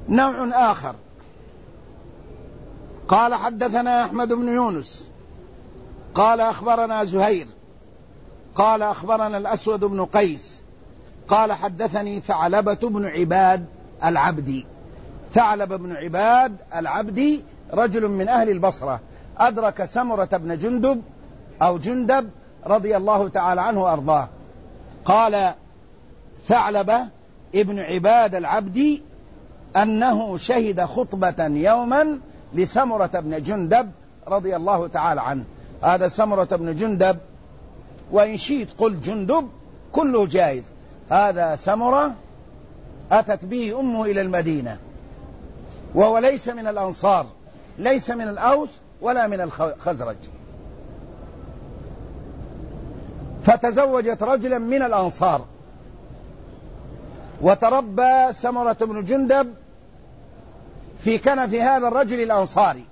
نوع آخر قال حدثنا أحمد بن يونس قال أخبرنا زهير قال أخبرنا الأسود بن قيس قال حدثني ثعلبة بن عباد العبدي. ثعلب بن عباد العبدي رجل من أهل البصرة، أدرك سمرة بن جندب أو جندب رضي الله تعالى عنه وأرضاه. قال ثعلبة ابن عباد العبدي أنه شهد خطبة يوما لسمرة بن جندب رضي الله تعالى عنه. هذا سمرة بن جندب، وإن شئت قل جندب كله جائز. هذا سمرة أتت به أمه إلى المدينة، وهو ليس من الأنصار، ليس من الأوس ولا من الخزرج، فتزوجت رجلا من الأنصار، وتربى سمرة بن جندب في كنف هذا الرجل الأنصاري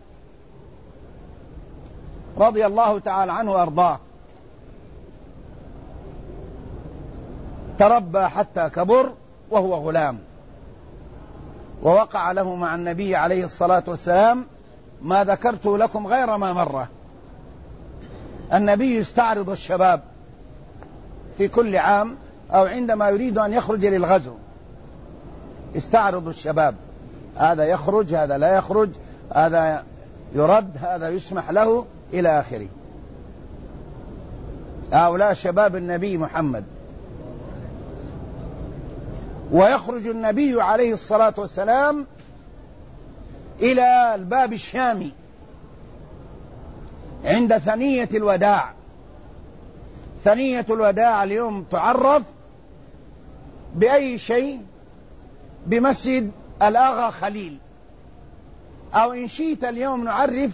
رضي الله تعالى عنه وأرضاه. تربى حتى كبر وهو غلام، ووقع له مع النبي عليه الصلاة والسلام ما ذكرت لكم غير ما مرة. النبي يستعرض الشباب في كل عام أو عندما يريد أن يخرج للغزو، يستعرض الشباب، هذا يخرج، هذا لا يخرج، هذا يرد، هذا يسمح له إلى آخره. هؤلاء شباب النبي محمد. ويخرج النبي عليه الصلاة والسلام إلى الباب الشامي عند ثنية الوداع. ثنية الوداع اليوم تعرف بأي شيء؟ بمسجد الآغا خليل، أو إن شئت اليوم نعرف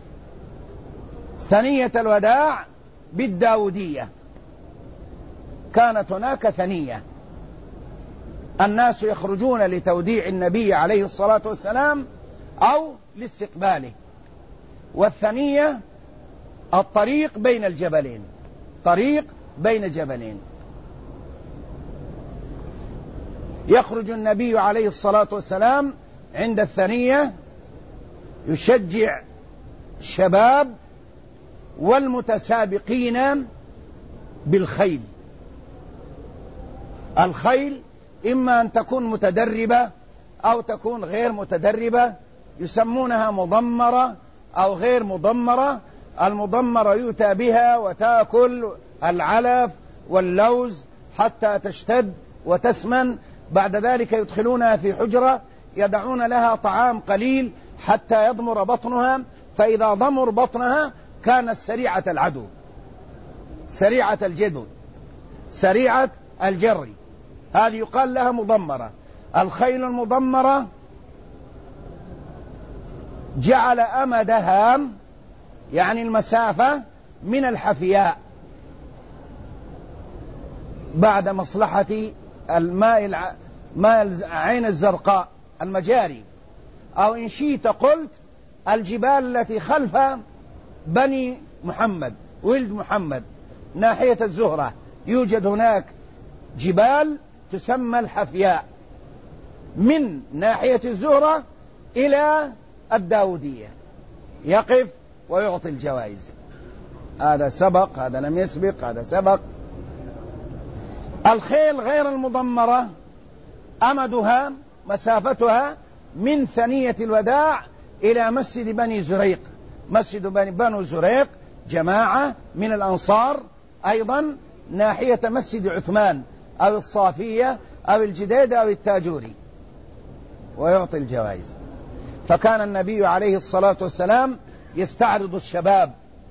ثنية الوداع بالداودية. كانت هناك ثنية الناس يخرجون لتوديع النبي عليه الصلاة والسلام أو لاستقباله، والثنية الطريق بين الجبلين، طريق بين جبلين. يخرج النبي عليه الصلاة والسلام عند الثنية يشجع الشباب والمتسابقين بالخيل. الخيل إما أن تكون متدربة أو تكون غير متدربة، يسمونها مضمرة أو غير مضمرة. المضمرة يؤتى بها وتأكل العلف واللوز حتى تشتد وتسمن، بعد ذلك يدخلونها في حجرة يدعون لها طعام قليل حتى يضمر بطنها، فإذا ضمر بطنها كانت سريعة العدو، سريعة الجدو، سريعة الجري. هذه يقال لها مضمرة. الخيل المضمرة جعل أمدها يعني المسافة من الحفياء بعد مصلحة الماء عين الزرقاء المجاري، أو إن شئت قلت الجبال التي خلف بني محمد ولد محمد ناحية الزهرة، يوجد هناك جبال تسمى الحفياء من ناحية الزهرة إلى الداودية، يقف ويعطي الجوائز. هذا سبق، هذا لم يسبق، هذا سبق. الخيل غير المضمرة أمدها مسافتها من ثنية الوداع إلى مسجد بني زريق. مسجد بني زريق جماعة من الأنصار أيضا ناحية مسجد عثمان أو الصافية أو الجديد أو التاجوري، ويعطي الجوائز. فكان النبي عليه الصلاة والسلام يستعرض الشباب،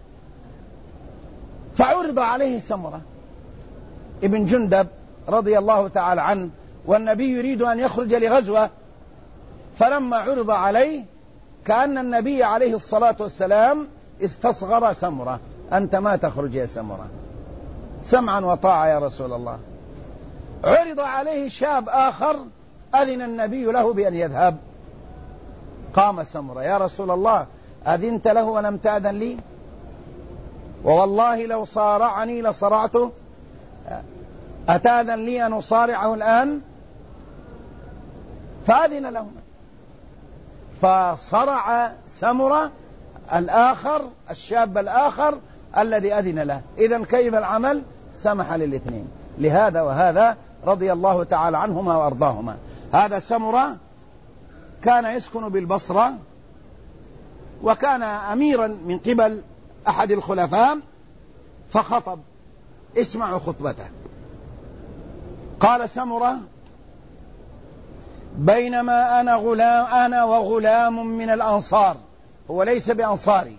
فعرض عليه سمرة ابن جندب رضي الله تعالى عنه، والنبي يريد أن يخرج لغزوة. فلما عرض عليه كأن النبي عليه الصلاة والسلام استصغر سمرة. أنت ما تخرج يا سمرة، سمعا وطاعة يا رسول الله. عرض عليه شاب آخر أذن النبي له بأن يذهب. قام سمرة: يا رسول الله أذنت له ولم تأذن لي؟ ووالله لو صارعني لصرعته، أتأذن لي أن أصارعه الآن؟ فأذن له. فصرع سمرة الآخر الشاب الآخر الذي أذن له. إذن كيف العمل؟ سمح للاثنين. لهذا وهذا رضي الله تعالى عنهما وأرضاهما. هذا سمرة كان يسكن بالبصرة، وكان أميرا من قبل أحد الخلفاء، فخطب. اسمعوا خطبته. قال سمرة: بينما أنا وغلام من الأنصار. هو ليس بأنصاري،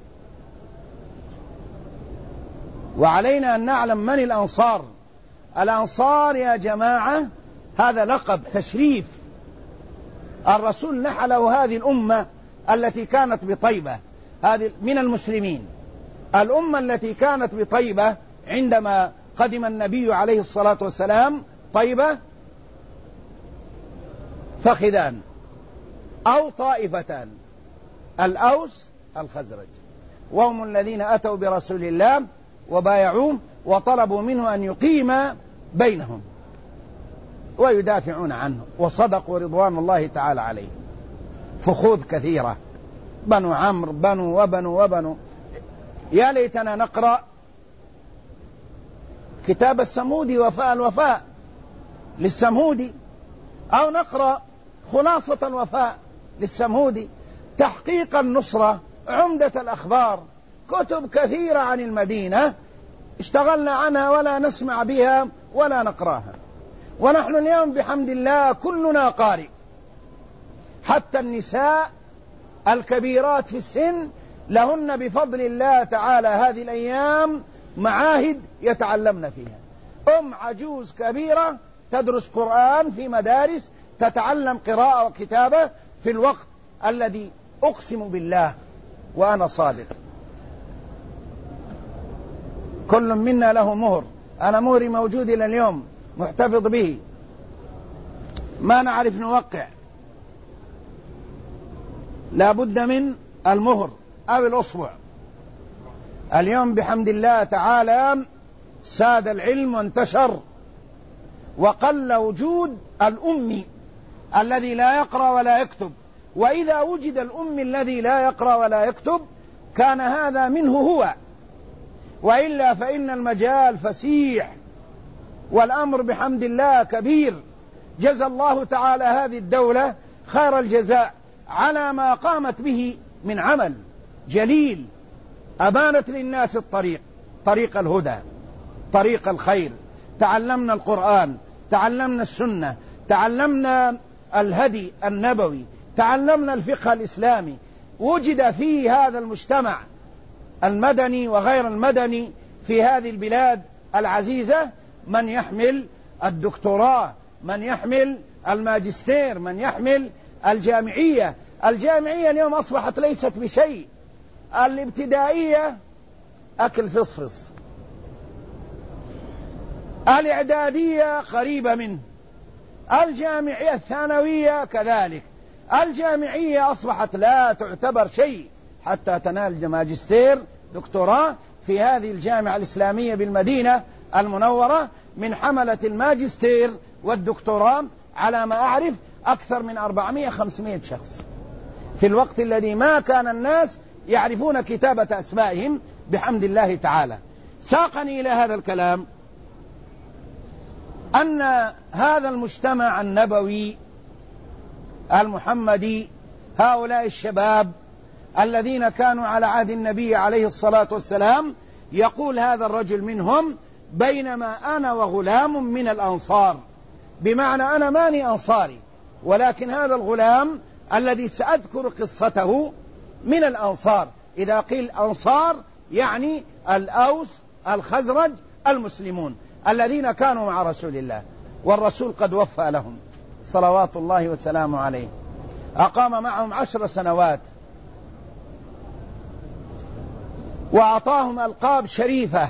وعلينا أن نعلم من الأنصار. الأنصار يا جماعة هذا لقب تشريف. الرسول نحله هذه الأمة التي كانت بطيبة، هذه من المسلمين. الأمة التي كانت بطيبة عندما قدم النبي عليه الصلاة والسلام طيبة فخذان أو طائفتان: الأوس الخزرج، وهم الذين أتوا برسول الله وبايعوه وطلبوا منه أن يقيم بينهم ويدافعون عنه، وصدقوا رضوان الله تعالى عليه. فخوذ كثيرة، بنو عمرو، بنو وبنو وبنو. يا ليتنا نقرأ كتاب السمودي وفاء الوفاء للسمودي، أو نقرأ خلاصة الوفاء للسمودي، تحقيق النصرة، عمدة الأخبار، كتب كثيرة عن المدينة اشتغلنا عنها ولا نسمع بها ولا نقراها. ونحن اليوم بحمد الله كلنا قارئ، حتى النساء الكبيرات في السن لهن بفضل الله تعالى هذه الأيام معاهد يتعلمن فيها. عجوز كبيرة تدرس قرآن في مدارس، تتعلم قراءة وكتابة في الوقت الذي أقسم بالله وأنا صادق كل منا له مهر. أنا مهري موجود إلى اليوم محتفظ به، ما نعرف نوقع، لا بد من المهر أو الأصبع. اليوم بحمد الله تعالى ساد العلم وانتشر، وقل وجود الأمي الذي لا يقرأ ولا يكتب. وإذا وجد الأمي الذي لا يقرأ ولا يكتب كان هذا منه هو، وإلا فإن المجال فسيح والأمر بحمد الله كبير. جزى الله تعالى هذه الدولة خير الجزاء على ما قامت به من عمل جليل، أبانت للناس الطريق، طريق الهدى، طريق الخير. تعلمنا القرآن، تعلمنا السنة، تعلمنا الهدي النبوي، تعلمنا الفقه الإسلامي. وجد في هذا المجتمع المدني وغير المدني في هذه البلاد العزيزة من يحمل الدكتوراه، من يحمل الماجستير، من يحمل الجامعية. الجامعية اليوم أصبحت ليست بشيء. الابتدائية أكل فصفص، الإعدادية قريبة منه، الجامعية الثانوية كذلك. الجامعية أصبحت لا تعتبر شيء حتى تنال ماجستير دكتوراه في هذه الجامعة الإسلامية بالمدينة المنورة. من حملة الماجستير والدكتوراه على ما أعرف أكثر من 400-500 شخص، في الوقت الذي ما كان الناس يعرفون كتابة أسمائهم بحمد الله تعالى. ساقني إلى هذا الكلام أن هذا المجتمع النبوي المحمدي، هؤلاء الشباب الذين كانوا على عهد النبي عليه الصلاة والسلام، يقول هذا الرجل منهم: بينما أنا وغلام من الأنصار. بمعنى أنا ماني أنصاري، ولكن هذا الغلام الذي سأذكر قصته من الأنصار. إذا قيل أنصار يعني الأوس الخزرج المسلمون الذين كانوا مع رسول الله، والرسول قد وفى لهم صلوات الله وسلامه عليه. أقام معهم 10 سنوات، وأعطاهم ألقاب شريفة،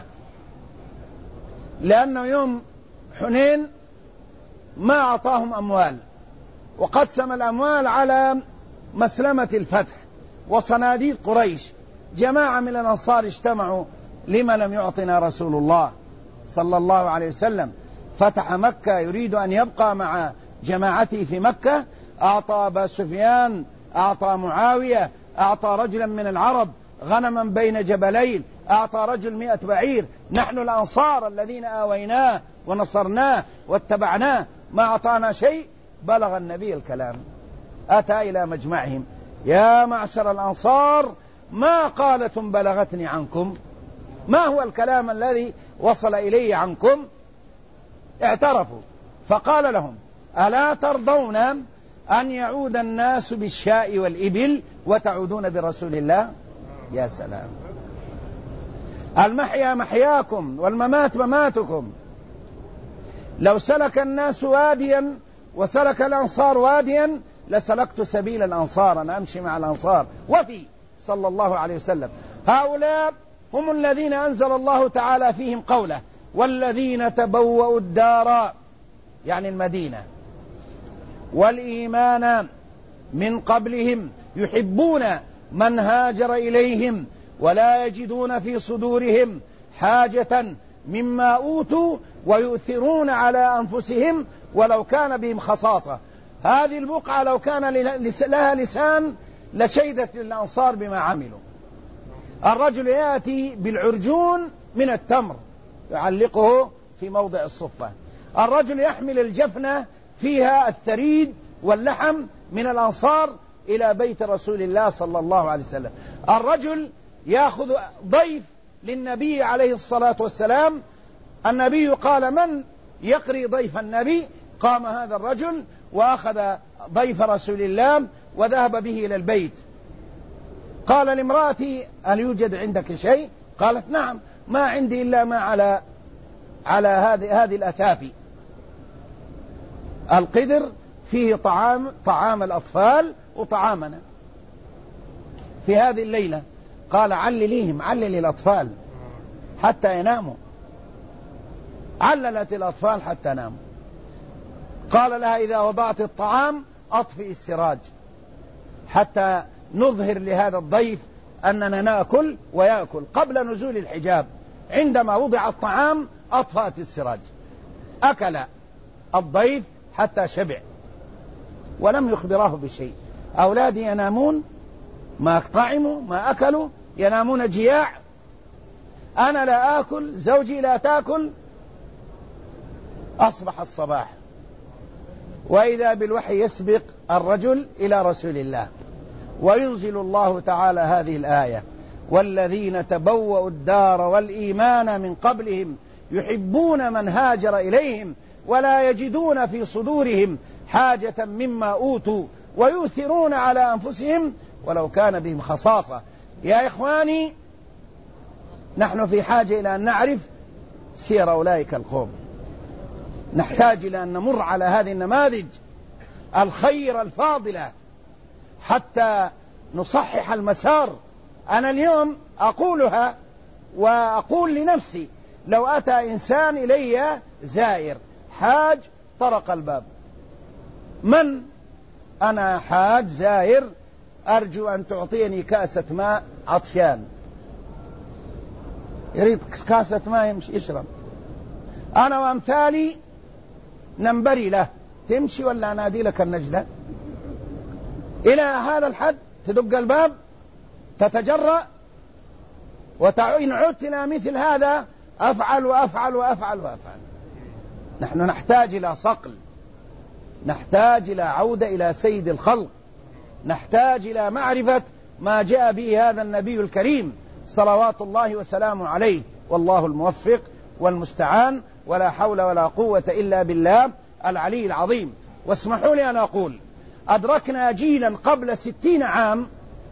لأنه يوم حنين ما أعطاهم أموال، وقسم الأموال على مسلمة الفتح وصناديق قريش. جماعة من الأنصار اجتمعوا: لما لم يعطنا رسول الله صلى الله عليه وسلم؟ فتح مكة، يريد أن يبقى مع جماعته في مكة. أعطى أبا سفيان أعطى معاوية، أعطى رجلا من العرب غنما بين جبلين، أعطى رجل 100 بعير. نحن الأنصار الذين آويناه ونصرناه واتبعناه ما أعطانا شيء. بلغ النبي الكلام، أتى إلى مجمعهم: يا معشر الأنصار، ما قالة بلغتني عنكم؟ ما هو الكلام الذي وصل إلي عنكم؟ اعترفوا، فقال لهم: ألا ترضون أن يعود الناس بالشاء والإبل وتعودون برسول الله؟ يا سلام، المحيا محياكم والممات مماتكم. لو سلك الناس واديا وسلك الأنصار واديا لسلكت سبيل الأنصار، أنا أمشي مع الأنصار وفي صلى الله عليه وسلم. هؤلاء هم الذين أنزل الله تعالى فيهم قوله: والذين تبوأوا الدار، يعني المدينة، والإيمان من قبلهم يحبون من هاجر إليهم ولا يجدون في صدورهم حاجة مما أوتوا ويؤثرون على أنفسهم ولو كان بهم خصاصة. هذه البقعة لو كان لها لسان لشيدت للأنصار بما عملوا. الرجل يأتي بالعرجون من التمر يعلقه في موضع الصفة، الرجل يحمل الجفنة فيها الثريد واللحم من الأنصار إلى بيت رسول الله صلى الله عليه وسلم. الرجل يأخذ ضيف للنبي عليه الصلاة والسلام، النبي قال: من يقري ضيف النبي؟ قام هذا الرجل وأخذ ضيف رسول الله وذهب به إلى البيت. قال لامرأتي: هل يوجد عندك شيء؟ قالت: نعم، ما عندي إلا ما على هذه الأتافي. القدر فيه طعام الأطفال وطعامنا في هذه الليلة. قال: علليهم، علل الأطفال حتى يناموا. عللت الأطفال حتى ناموا. قال لها: إذا وضعت الطعام أطفئ السراج حتى نظهر لهذا الضيف أننا نأكل ويأكل. قبل نزول الحجاب عندما وضع الطعام أطفأت السراج، أكل الضيف حتى شبع ولم يخبراه بشيء. أولادي ينامون، ما طعموا ما أكلوا، ينامون جياع، أنا لا آكل، زوجي لا تأكل. أصبح الصباح وإذا بالوحي يسبق الرجل إلى رسول الله، وينزل الله تعالى هذه الآية: والذين تبوأوا الدار والإيمان من قبلهم يحبون من هاجر إليهم ولا يجدون في صدورهم حاجة مما أوتوا ويؤثرون على أنفسهم ولو كان بهم خصاصة. يا إخواني، نحن في حاجة إلى أن نعرف سير أولئك القوم، نحتاج إلى أن نمر على هذه النماذج الخير الفاضلة حتى نصحح المسار. أنا اليوم أقولها وأقول لنفسي: لو أتى إنسان إلي زائر حاج طرق الباب: من أنا؟ حاج زائر، أرجو أن تعطيني كاسة ماء، عطشان، يريد كاسة ماء يمشي يشرب. أنا وأمثالي ننبري له: تمشي ولا أنادي لك النجدة؟ إلى هذا الحد تدق الباب، تتجرأ، وإن عدت إلى مثل هذا أفعل وأفعل وأفعل وأفعل. نحن نحتاج إلى صقل، نحتاج إلى عودة إلى سيد الخلق، نحتاج إلى معرفة ما جاء به هذا النبي الكريم صلوات الله وسلامه عليه. والله الموفق والمستعان، ولا حول ولا قوة إلا بالله العلي العظيم. واسمحوا لي أن أقول: أدركنا جيلا قبل 60 عام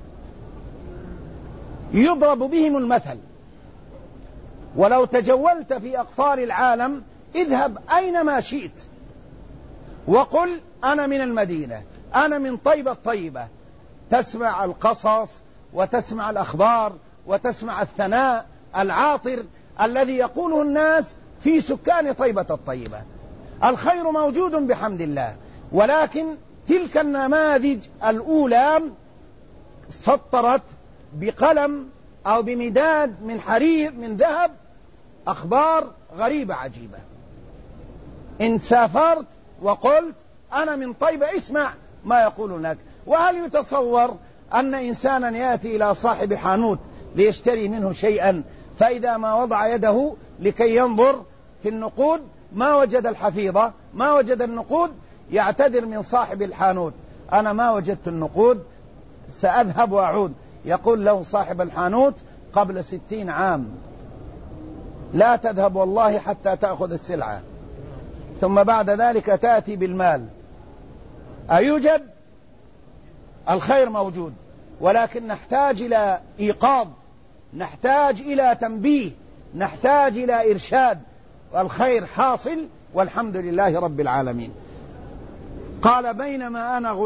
يضرب بهم المثل، ولو تجولت في أقطار العالم اذهب أينما شئت وقل أنا من المدينة، أنا من طيبة الطيبة، تسمع القصص وتسمع الأخبار وتسمع الثناء العاطر الذي يقوله الناس في سكان طيبة الطيبة. الخير موجود بحمد الله، ولكن تلك النماذج الأولى سطرت بقلم أو بمداد من حرير من ذهب أخبار غريبة عجيبة. إن سافرت وقلت أنا من طيبة اسمع ما يقول لك: وهل يتصور أن إنسانا يأتي إلى صاحب حانوت ليشتري منه شيئا، فإذا ما وضع يده لكي ينظر في النقود ما وجد الحفيظة، ما وجد النقود، يعتذر من صاحب الحانوت: أنا ما وجدت النقود، سأذهب وأعود. يقول له صاحب الحانوت: قبل 60 عام لا تذهب والله حتى تأخذ السلعة، ثم بعد ذلك تأتي بالمال. أيوجد؟ الخير موجود، ولكن نحتاج إلى إيقاظ، نحتاج إلى تنبيه، نحتاج إلى إرشاد. والخير حاصل والحمد لله رب العالمين. قال: بينما أنا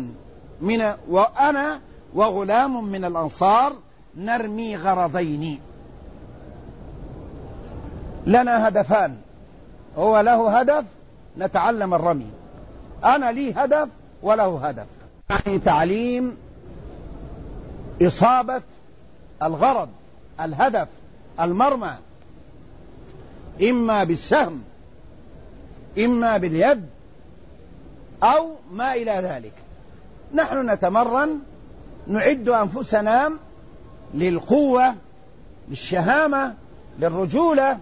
وغلام من الأنصار نرمي غرضين. لنا هدفان، هو له هدف نتعلم الرمي، أنا لي هدف وله هدف، يعني تعليم إصابة الغرض، الهدف، المرمى، إما بالسهم إما باليد أو ما إلى ذلك. نحن نتمرن، نعد أنفسنا للقوة، للشهامة، للرجولة.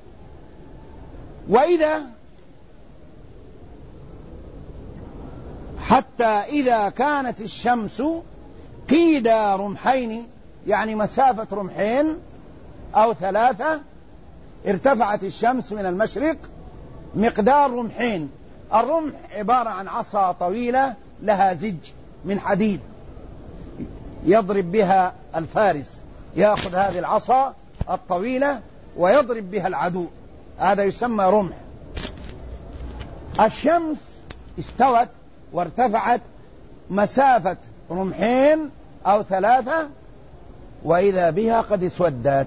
حتى إذا كانت الشمس قيد رمحين، يعني مسافة رمحين أو 3، ارتفعت الشمس من المشرق مقدار رمحين. الرمح عبارة عن عصا طويلة لها زج من حديد يضرب بها الفارس، يأخذ هذه العصا الطويلة ويضرب بها العدو، هذا يسمى رمح. الشمس استوت وارتفعت مسافة رمحين أو 3، وإذا بها قد اسودت.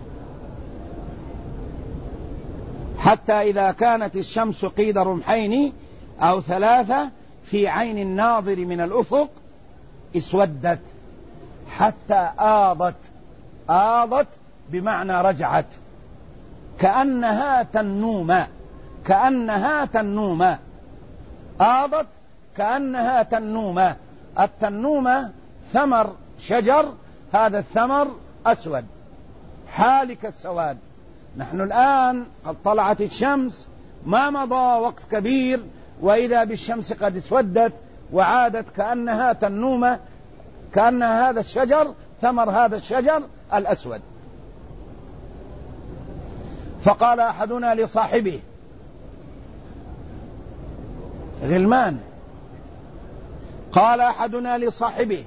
حتى إذا كانت الشمس قيد رمحين أو 3 في عين الناظر من الأفق اسودت، حتى آضت بمعنى رجعت، كأنها تنومة، آضت كأنها تنومة. التنومة ثمر شجر، هذا الثمر أسود حالك السواد. نحن الآن قد طلعت الشمس، ما مضى وقت كبير وإذا بالشمس قد اسودت وعادت كأنها تنومة، كأن هذا الشجر ثمر هذا الشجر الأسود. فقال أحدنا لصاحبه، غلمان، قال أحدنا لصاحبه: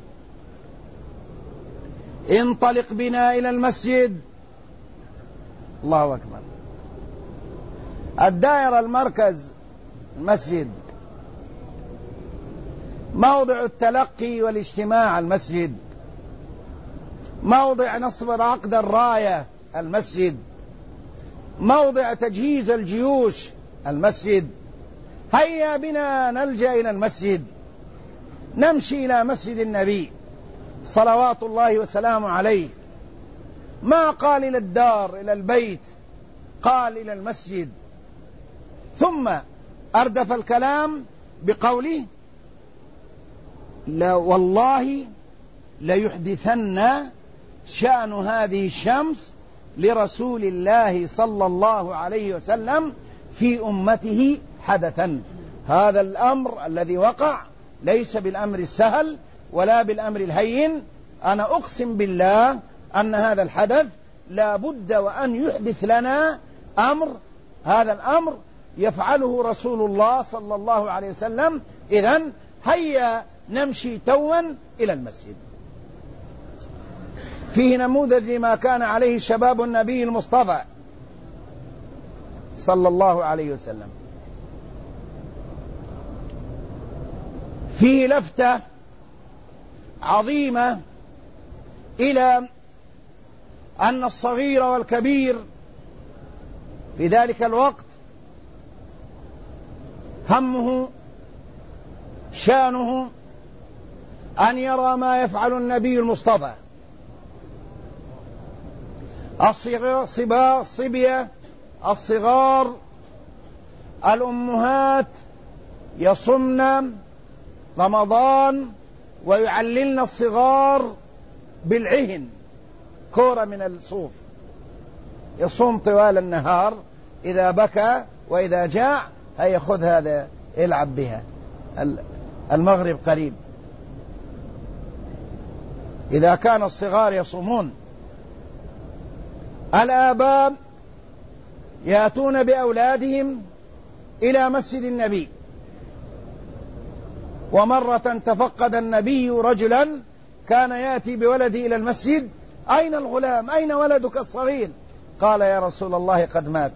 انطلق بنا إلى المسجد. الله أكبر. الدائرة المركز المسجد، موضع التلقي والاجتماع المسجد، موضع نصب عقد الراية المسجد، موضع تجهيز الجيوش المسجد. هيا بنا نلجأ إلى المسجد، نمشي إلى مسجد النبي صلوات الله وسلامه عليه. ما قال إلى الدار إلى البيت، قال إلى المسجد. ثم أردف الكلام بقوله: لا والله ليحدثن شأن هذه الشمس لرسول الله صلى الله عليه وسلم في أمته حدثا. هذا الأمر الذي وقع ليس بالأمر السهل ولا بالأمر الهين. أنا أقسم بالله أن هذا الحدث لا بد وأن يحدث لنا أمر، هذا الأمر يفعله رسول الله صلى الله عليه وسلم. إذن هيا نمشي توا إلى المسجد. فيه نموذج لما كان عليه شباب النبي المصطفى صلى الله عليه وسلم. فيه لفتة عظيمة إلى أن الصغير والكبير في ذلك الوقت همه شانه أن يرى ما يفعل النبي المصطفى. الصبية الصغار الأمهات يصمن رمضان ويعللن الصغار بالعهن، كورة من الصوف، يصوم طوال النهار، إذا بكى وإذا جاع هيا خذ هذا العب بها، المغرب قريب. إذا كان الصغار يصومون. الآباء يأتون بأولادهم إلى مسجد النبي. ومرة تفقد النبي رجلا كان يأتي بولده إلى المسجد: أين الغلام؟ أين ولدك الصغير؟ قال: يا رسول الله قد مات.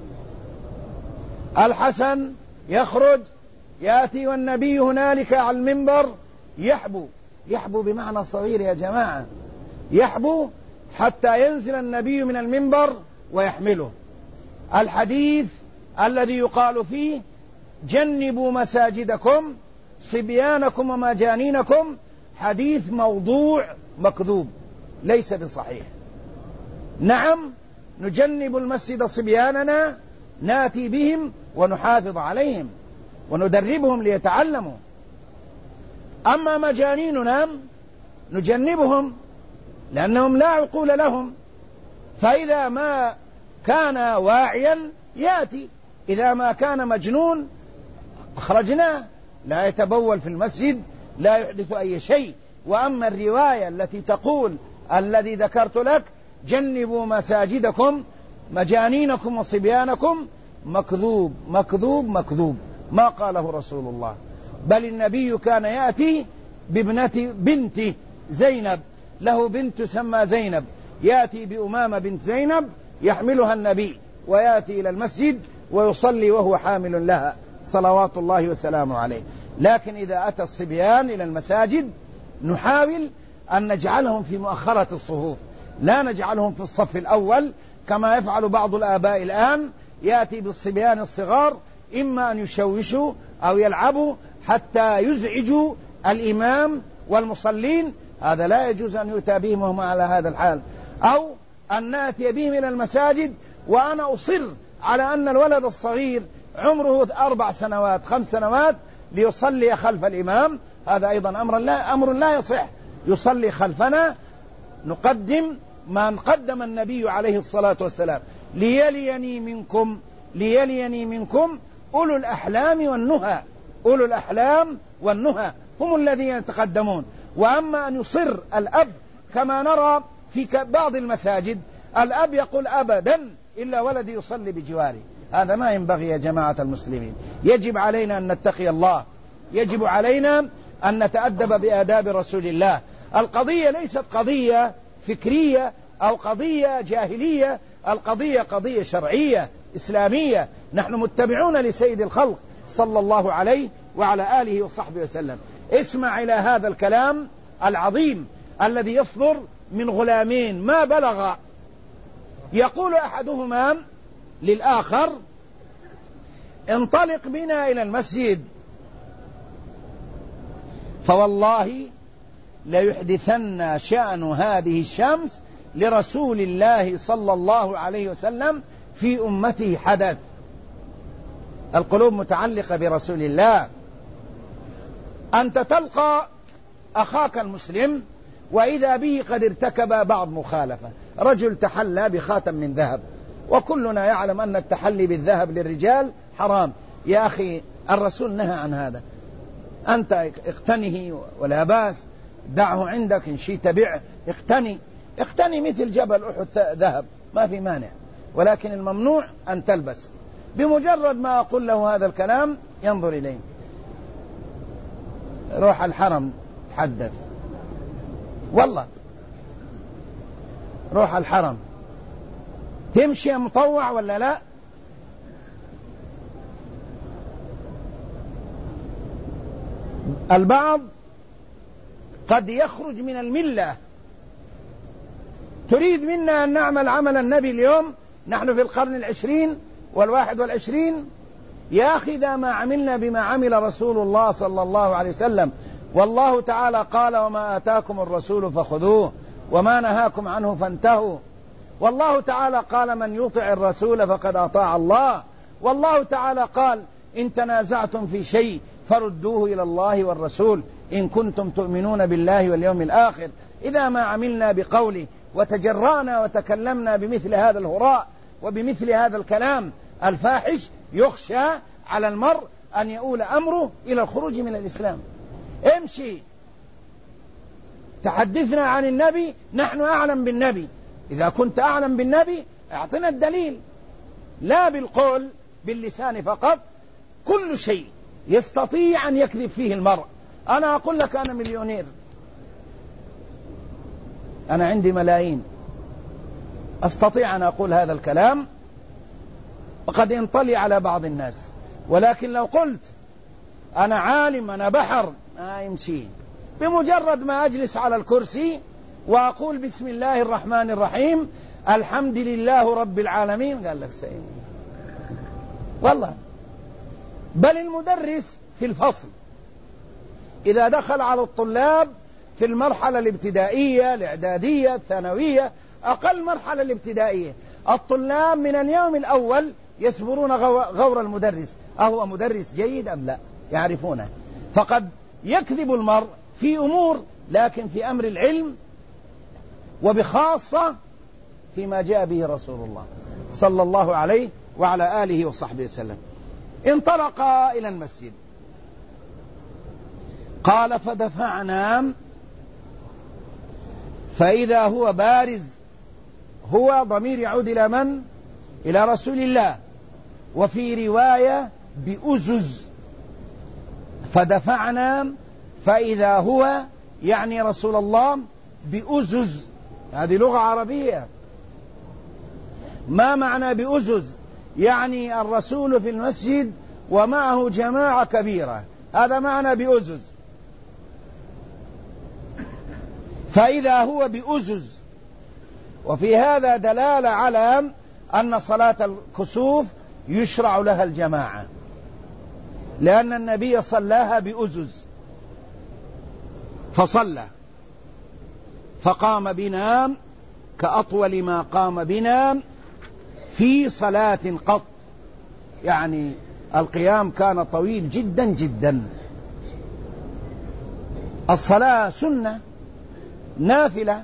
الحسن يخرج يأتي والنبي هنالك على المنبر يحبو بمعنى صغير يا جماعة، يحبو حتى ينزل النبي من المنبر ويحمله. الحديث الذي يقال فيه: جنبوا مساجدكم صبيانكم ومجانينكم، حديث موضوع مكذوب ليس بصحيح. نعم، نجنب المسجد صبياننا، ناتي بهم ونحافظ عليهم وندربهم ليتعلموا. أما مجانيننا نجنبهم لأنهم لا عقول لهم، فإذا ما كان واعيا يأتي، إذا ما كان مجنون أخرجناه، لا يتبول في المسجد، لا يحدث أي شيء. وأما الرواية التي تقول الذي ذكرت لك: جنبوا مساجدكم مجانينكم وصبيانكم، مكذوب مكذوب مكذوب، ما قاله رسول الله. بل النبي كان يأتي بنته زينب، له بنت تسمى زينب، يأتي بأمامة بنت زينب يحملها النبي ويأتي إلى المسجد ويصلي وهو حامل لها صلوات الله وسلامه عليه. لكن إذا أتى الصبيان إلى المساجد نحاول أن نجعلهم في مؤخرة الصفوف، لا نجعلهم في الصف الأول كما يفعل بعض الآباء الآن، يأتي بالصبيان الصغار إما أن يشوشوا أو يلعبوا حتى يزعجوا الإمام والمصلين، هذا لا يجوز أن يؤتى بهم وهم على هذا الحال. أو أن نأتي بهم إلى المساجد وأنا أصر على أن الولد الصغير عمره 4 سنوات 5 سنوات ليصلي خلف الإمام، هذا أيضا أمر لا يصح. يصلي خلفنا، نقدم ما قدم النبي عليه الصلاة والسلام: ليليني منكم أولو الأحلام والنهى. أولو الأحلام والنهى هم الذين يتقدمون. وأما أن يصر الأب كما نرى في بعض المساجد، الأب يقول: أبدا إلا ولدي يصلي بجواري، هذا ما ينبغي يا جماعة المسلمين. يجب علينا أن نتقي الله، يجب علينا أن نتأدب بآداب رسول الله. القضية ليست قضية فكرية أو قضية جاهلية، القضية قضية شرعية إسلامية، نحن متبعون لسيد الخلق صلى الله عليه وعلى آله وصحبه وسلم. اسمع إلى هذا الكلام العظيم الذي يصدر من غلامين ما بلغ. يقول أحدهما للآخر: انطلق بنا إلى المسجد، فوالله ليحدثن شأن هذه الشمس لرسول الله صلى الله عليه وسلم في أمته حدث. القلوب متعلقة برسول الله. أنت تلقى أخاك المسلم وإذا به قد ارتكب بعض مخالفة، رجل تحلى بخاتم من ذهب، وكلنا يعلم أن التحلي بالذهب للرجال حرام. يا أخي الرسول نهى عن هذا، أنت اقتنه ولا باس، دعه عندك، إن شئت بيعه، اقتني مثل جبل أحد ذهب، ما في مانع، ولكن الممنوع أن تلبس. بمجرد ما أقول له هذا الكلام ينظر إليه: روح الحرم تحدث، والله روح الحرم، تمشي مطوع ولا لا؟ البعض قد يخرج من الملة. تريد منا أن نعمل عمل النبي اليوم، نحن في القرن 20 وال21. يا أخي إذا ما عملنا بما عمل رسول الله صلى الله عليه وسلم، والله تعالى قال: وما آتاكم الرسول فخذوه وما نهاكم عنه فانتهوا. والله تعالى قال: من يطع الرسول فقد أطاع الله. والله تعالى قال: إن تنازعتم في شيء فردوه إلى الله والرسول إن كنتم تؤمنون بالله واليوم الآخر. إذا ما عملنا بقوله وتجرأنا وتكلمنا بمثل هذا الهراء وبمثل هذا الكلام الفاحش يخشى على المرء أن يؤول أمره إلى الخروج من الإسلام. امشي تحدثنا عن النبي، نحن أعلم بالنبي. إذا كنت أعلم بالنبي اعطنا الدليل، لا بالقول باللسان فقط. كل شيء يستطيع أن يكذب فيه المرء. أنا أقول لك أنا مليونير، أنا عندي ملايين، أستطيع أن أقول هذا الكلام وقد ينطلي على بعض الناس، ولكن لو قلت أنا عالم أنا بحر ما يمشي. بمجرد ما أجلس على الكرسي وأقول بسم الله الرحمن الرحيم الحمد لله رب العالمين قال لك سيد والله. بل المدرس في الفصل إذا دخل على الطلاب في المرحلة الابتدائية الإعدادية الثانوية، أقل مرحلة الابتدائية، الطلاب من اليوم الأول يسبرون غور المدرس، أهو مدرس جيد أم لا، يعرفونه. فقد يكذب المرء في أمور، لكن في أمر العلم وبخاصة فيما جاء به رسول الله صلى الله عليه وعلى آله وصحبه وسلم. انطلق إلى المسجد، قال فدفعنا، فإذا هو بارز، هو ضمير يعود إلى من؟ إلى رسول الله. وفي رواية بأزز، فدفعنا فإذا هو يعني رسول الله بأزز. هذه لغة عربية. ما معنى بأزز؟ يعني الرسول في المسجد ومعه جماعة كبيرة، هذا معنى بأزز. فإذا هو بأزز، وفي هذا دلالة على أن صلاة الكسوف يشرع لها الجماعة، لأن النبي صلاها بأزز، فصلى فقام بنا كأطول ما قام بنا في صلاة قط، يعني القيام كان طويل جدا جدا. الصلاة سنة نافلة،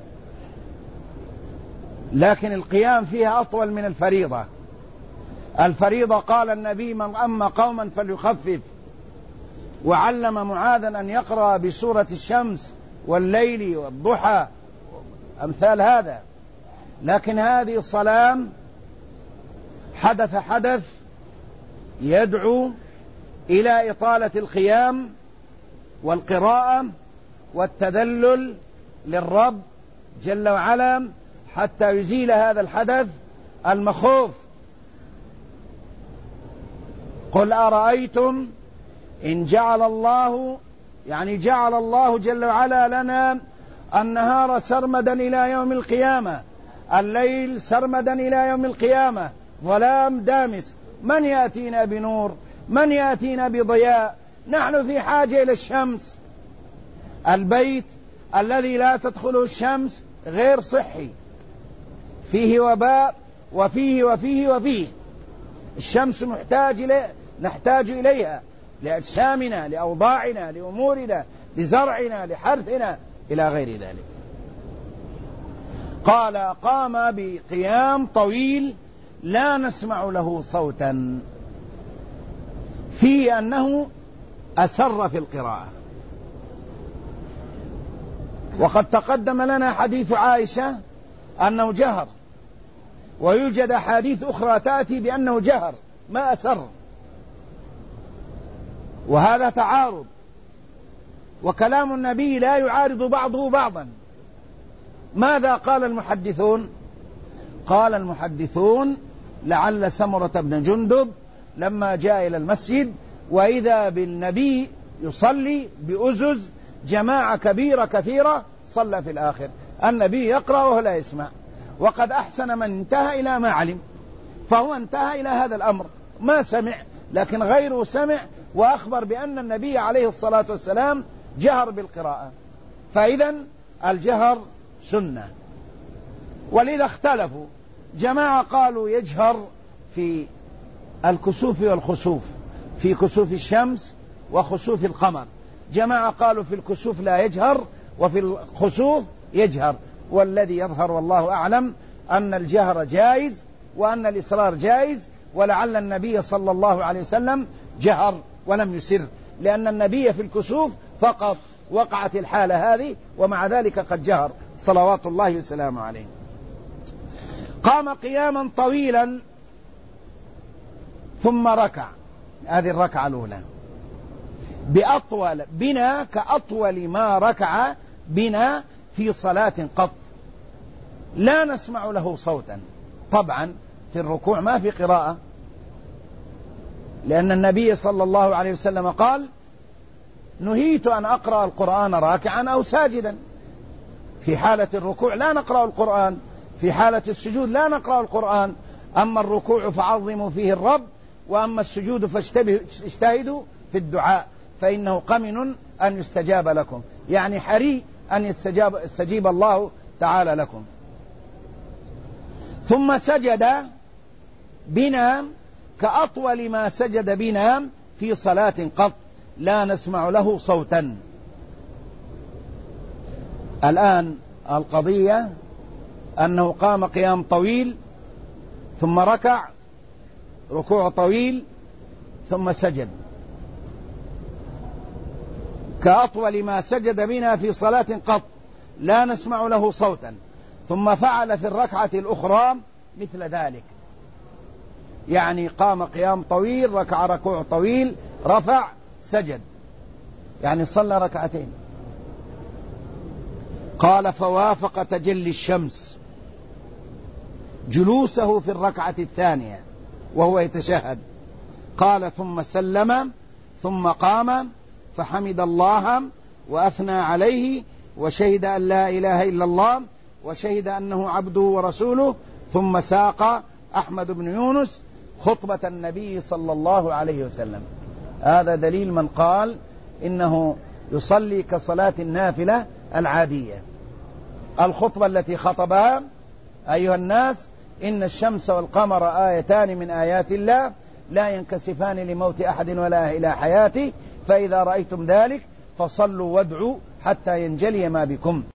لكن القيام فيها أطول من الفريضة. الفريضة قال النبي من أما قوما فليخفف، وعلم معاذا أن يقرأ بسورة الشمس والليل والضحى أمثال هذا. لكن هذه الصلاة حدث يدعو إلى إطالة القيام والقراءة والتذلل للرب جل وعلا حتى يزيل هذا الحدث المخوف. قل أرأيتم إن جعل الله، يعني جعل الله جل وعلا لنا النهار سرمدا إلى يوم القيامة، الليل سرمدا إلى يوم القيامة، ظلام دامس، من يأتينا بنور؟ من يأتينا بضياء؟ نحن في حاجة إلى الشمس. البيت الذي لا تدخله الشمس غير صحي، فيه وباء وفيه وفيه وفيه. الشمس نحتاج إليها لأجسامنا، لأوضاعنا، لأمورنا، لزرعنا، لحرثنا، إلى غير ذلك. قال قام بقيام طويل لا نسمع له صوتا، في أنه أسر في القراءة. وقد تقدم لنا حديث عائشة أنه جهر، ويوجد حديث أخرى تأتي بأنه جهر ما أسر، وهذا تعارض، وكلام النبي لا يعارض بعضه بعضا. ماذا قال المحدثون؟ قال المحدثون لعل سمرة بن جندب لما جاء إلى المسجد وإذا بالنبي يصلي بأزز جماعة كبيرة كثيرة، صلى في الآخر، النبي يقرأ وهو لا يسمع. وقد أحسن من انتهى إلى ما علم، فهو انتهى إلى هذا الأمر، ما سمع، لكن غيره سمع وأخبر بأن النبي عليه الصلاة والسلام جهر بالقراءة. فإذا الجهر سنة. ولذا اختلفوا، جماعة قالوا يجهر في الكسوف والخسوف، في كسوف الشمس وخسوف القمر. جماعة قالوا في الكسوف لا يجهر وفي الخسوف يجهر، والذي يظهر والله أعلم أن الجهر جائز وأن الإصرار جائز، ولعل النبي صلى الله عليه وسلم جهر ولم يسر، لأن النبي في الكسوف فقط وقعت الحالة هذه، ومع ذلك قد جهر صلوات الله وسلامه عليه. قام قياما طويلا ثم ركع، هذه الركعة الأولى بأطول بنا كأطول ما ركع بنا في صلاة قط، لا نسمع له صوتا. طبعا في الركوع ما في قراءة، لأن النبي صلى الله عليه وسلم قال: نهيت أن أقرأ القرآن راكعا أو ساجدا. في حالة الركوع لا نقرأ القرآن، في حالة السجود لا نقرأ القرآن. أما الركوع فعظموا فيه الرب، وأما السجود فاجتهدوا في الدعاء فإنه قمن أن يستجاب لكم، يعني حري أن يستجيب الله تعالى لكم. ثم سجد بنا كأطول ما سجد بنا في صلاة قط، لا نسمع له صوتا. الآن القضية أنه قام قيام طويل ثم ركع ركوع طويل ثم سجد كأطول ما سجد بنا في صلاة قط، لا نسمع له صوتا. ثم فعل في الركعة الأخرى مثل ذلك، يعني قام قيام طويل، ركع ركوع طويل، رفع، سجد، يعني صلى ركعتين. قال: فوافق تجلي الشمس جلوسه في الركعة الثانية وهو يتشهد. قال: ثم سلم ثم قام فحمد الله وأثنى عليه وشهد أن لا إله إلا الله وشهد أنه عبده ورسوله، ثم ساق أحمد بن يونس خطبة النبي صلى الله عليه وسلم. هذا دليل من قال إنه يصلي كصلاة النافلة العادية. الخطبة التي خطبها: أيها الناس، إن الشمس والقمر آيتان من آيات الله لا ينكسفان لموت أحد ولا إلى حياته، فإذا رأيتم ذلك فصلوا وادعوا حتى ينجلي ما بكم.